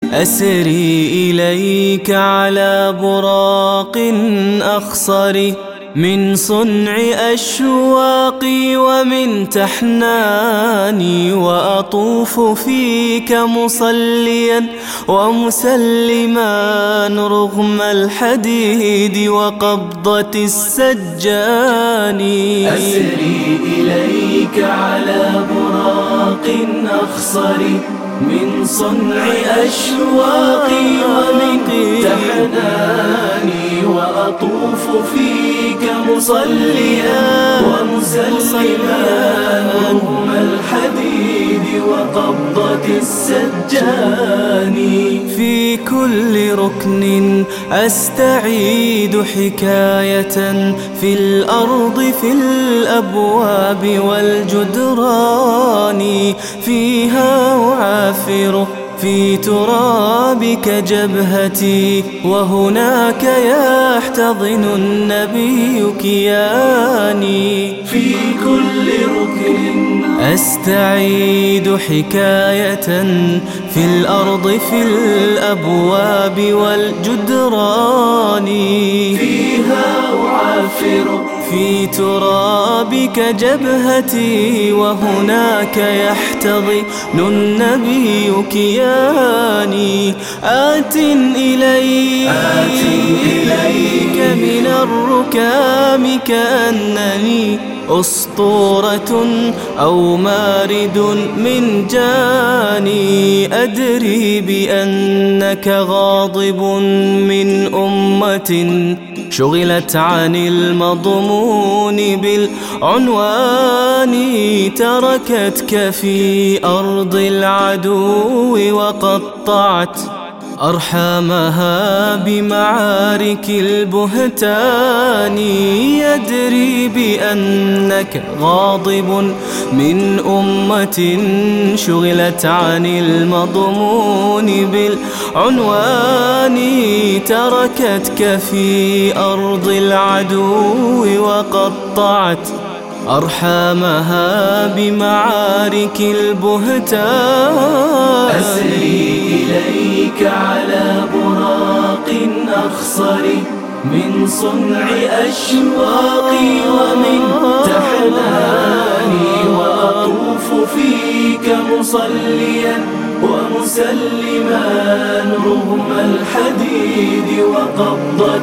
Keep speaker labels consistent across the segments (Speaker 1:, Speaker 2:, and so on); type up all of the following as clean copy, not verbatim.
Speaker 1: أسري إليك على براق أخصر من صنع أشواقي ومن تحناني، وأطوف فيك مصليا ومسلما رغم الحديد وقبضة السجان.
Speaker 2: أسري إليك على براق أخصر من صنع أشواقي ومن تحناني، وأطوف فيك مصليا ومسلما رغم الحديد وقبضة السجان.
Speaker 1: في كل ركن أستعيد حكاية في الأرض في الأبواب والجدران، فيها أعافر في ترابك جبهتي، وهناك يحتضن النبي كياني.
Speaker 2: في كل ركن
Speaker 1: أستعيد حكاية في الأرض في الأبواب والجدران،
Speaker 2: فيها أعافر
Speaker 1: في ترابك جبهتي، وهناك يحتضن النبي كياني. آت إليك من الركام كأنني أسطورة أو مارد من جاني، أدري بأنك غاضب من أمة شغلت عن المضمون بالعنوان، تركتك في أرض العدو وقطعت أرحامها بمعارك البهتان، يدري بأنك غاضب من أمة شغلت عن المضمون بالعنوان، تركتك في أرض العدو وقطعت أرحامها بمعارك البهتان.
Speaker 2: أسري إليك على براق أخصر من صنع أشواقي ومن تحناني، وأطوف فيك مصليا ومسلما رغم الحديد وقبضة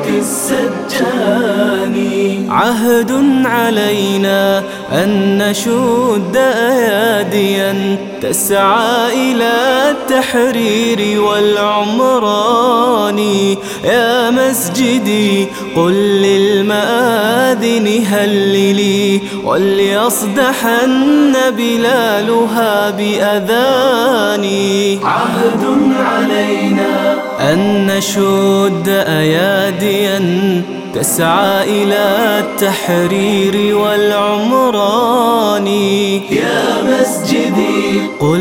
Speaker 2: السجان.
Speaker 1: عهد علينا أن نشد أياديا تسعى إلى التحرير والعمران، يا مسجدي قل للمآذن هللي، وليصدحن بلالها بأذاني.
Speaker 2: عهد علينا
Speaker 1: أن نشد أياديا تسعى إلى التحرير والعمران،
Speaker 2: يا مسجدي
Speaker 1: قل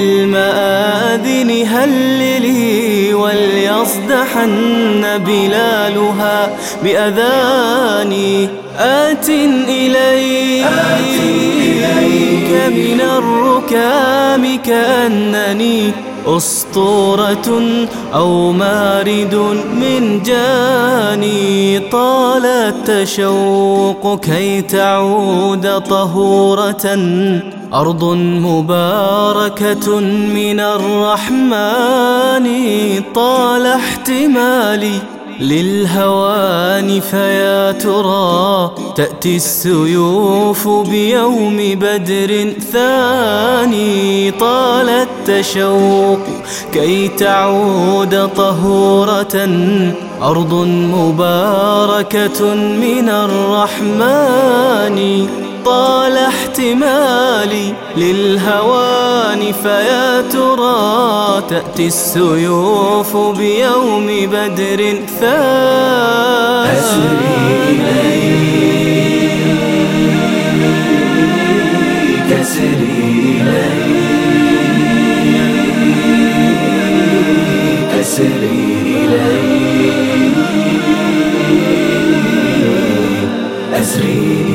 Speaker 1: للمآذن هللي، وليصدحن بلالها بأذاني. آت إليك من الركام كأنني أسطورة أو مارد من جاني، طال التشوق كي تعود طهورة أرض مباركة من الرحمن، طال احتمالي للهوان فيا ترى تأتي السيوف بيوم بدر ثاني، طال التشوق كي تعود طهورة أرض مباركة من الرحمن، طال احتمالي للهوان فيا ترى تأتي السيوف بيوم بدر ثاني.
Speaker 2: أسري إليك أسري إليك أسري إليك أسري